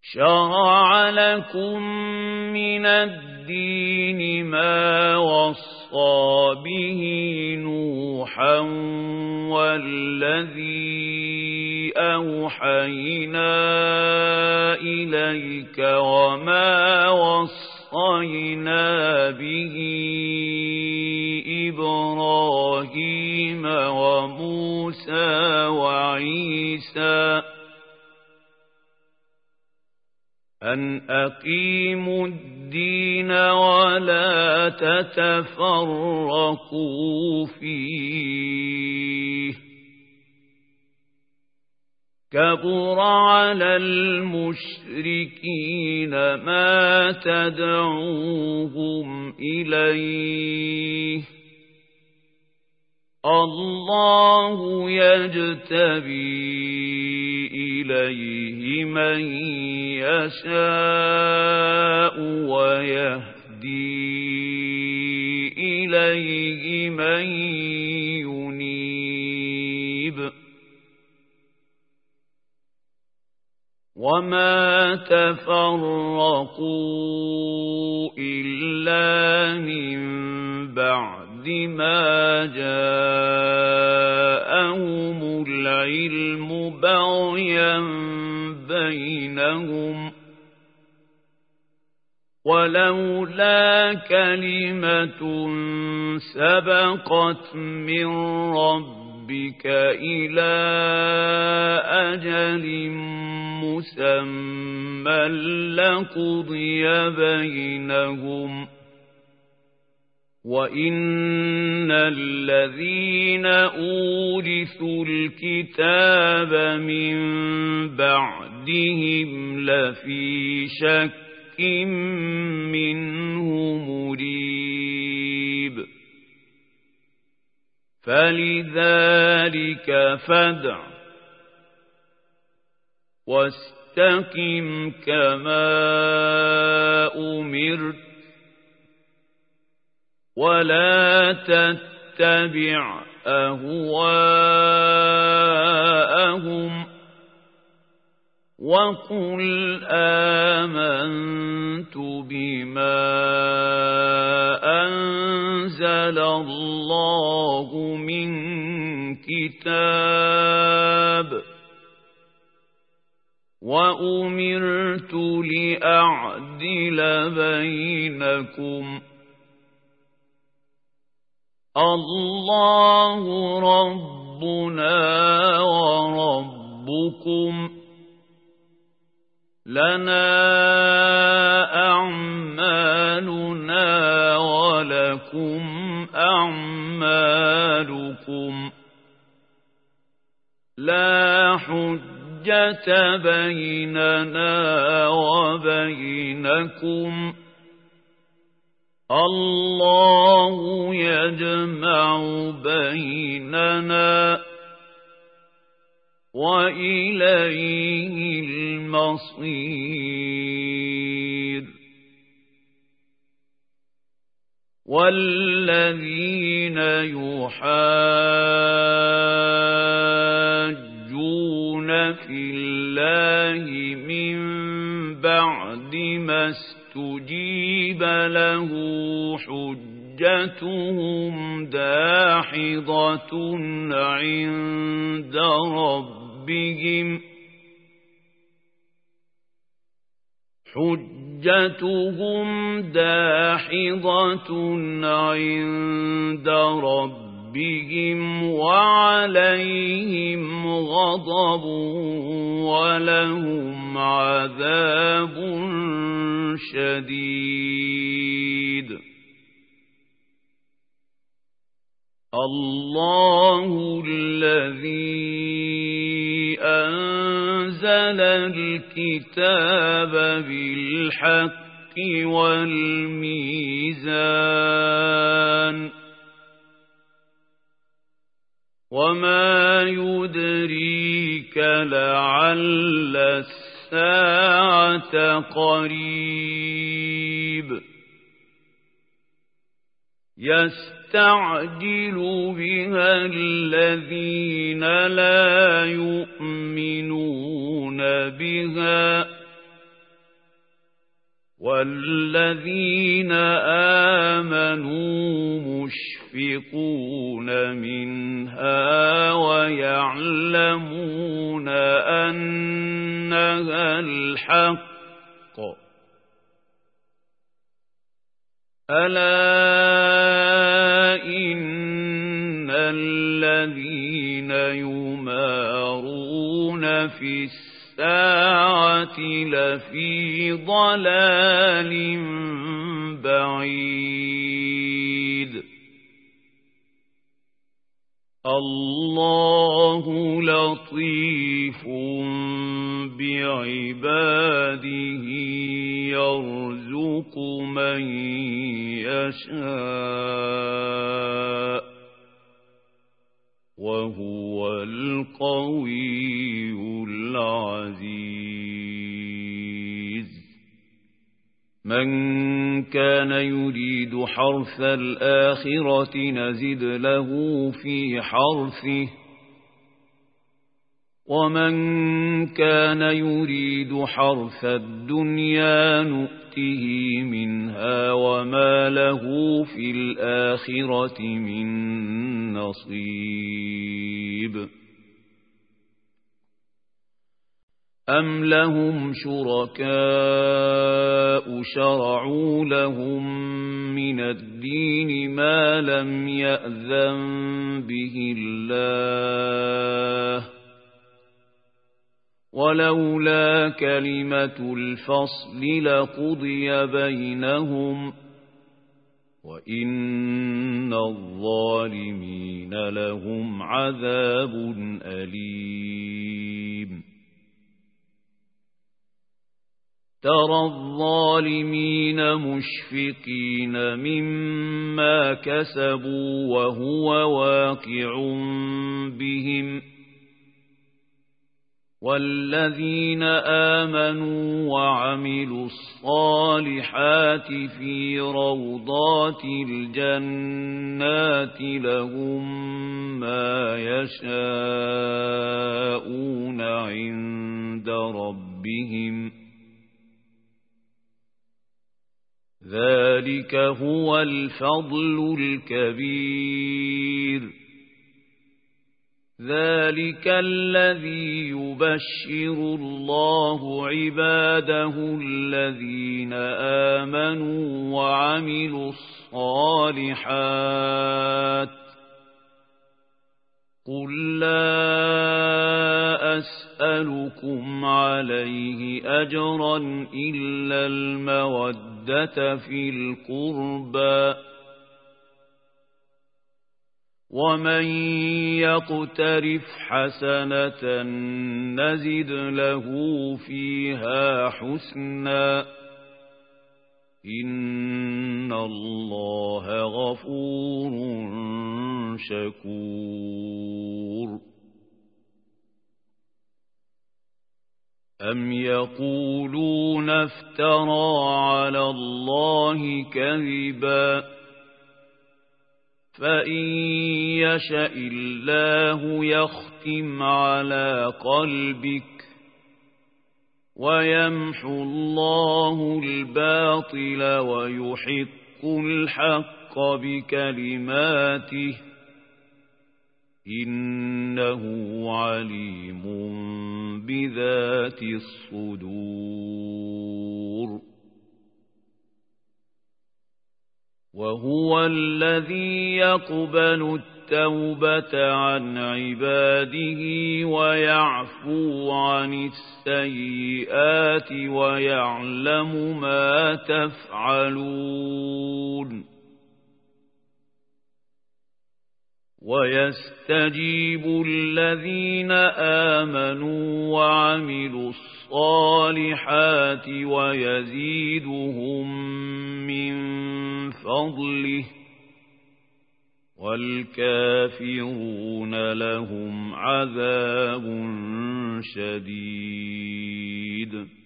شرع لكم من الدين ما وصى به نوحا والذي أوحينا إليك وما وصينا به إبراهيم وموسى وعيسى أن أقيموا الدين ولا تتفرقوا فيه كبر على المشركين ما تدعوهم إليه الله يجتبي إليه من يشاء ويهدي إليه من ينيب وما تفرقوا إلا من بعد ما جاءهم العلم بغيا بينهم ولولا كلمة سبقت من ربك إلى أجل مسمى لقضي بينهم وإن الذين أورثوا الكتاب من بعدهم لفي شك منه مريب فلذلك فادع واستقم كما أمرت ولا تتبع أهواءهم وقل آمنت بما أنزل الله من كتاب وأمرت لأعدل بينكم الله ربنا وربكم لنا أعمالنا ولكم أعمالكم لا حجة بيننا وبينكم الله يجمع بيننا وإليه المصير والذين يحاجون في الله من بعد ما استجيب له حجتهم داحضة عند ربهم وعليهم غضب ولهم عذاب شديد الله الذي أنزل الكتاب بالحق والميزان وما يدريك لعل الساعة قريب يستعجل بها الذين لا يؤمنون بها والذين آمنوا مشفقون منها ويعلمون أنها الحق ألا إن الذين يمارون في الساعة لفي ضلال بعيد الله لطيف بعباده يرزق من يشاء وهو القوي العزيز من كان يريد حرث الآخرة نزد له في حرثه ومن كان يريد حرث الدنيا نؤته منها وما له في الآخرة من نصيب أم لهم شركاء شرعوا لهم من الدين ما لم يأذن به الله ولولا كلمة الفصل لقضي بينهم وإن الظالمين لهم عذاب أليم ترى الظالمين مشفقين مما كسبوا وهو واقع بهم والذين آمنوا وعملوا الصالحات في روضات الجنات لهم ما يشاءون عند ربهم ذلك هو الفضل الكبير ذلك الذي يبشر الله عباده الذين آمنوا وعملوا الصالحات قل لا أسألكم عليه أجرا إلا المودة في القربى ومن يقترف حسنة نزد له فيها حسنا إن الله غفور شكور أم يقولون افترى على الله كذبا فإن يشأ الله يختم على قلبك ويمحو الله الباطل ويحق الحق بكلماته إنه عليم بذات الصدور وهو الذي يقبل التوبة عن عباده ويعفو عن السيئات ويعلم ما تفعلون ويستجيب الذين آمنوا وعملوا الصالحات ويزيدهم من فضله والكافرون لهم عذاب شديد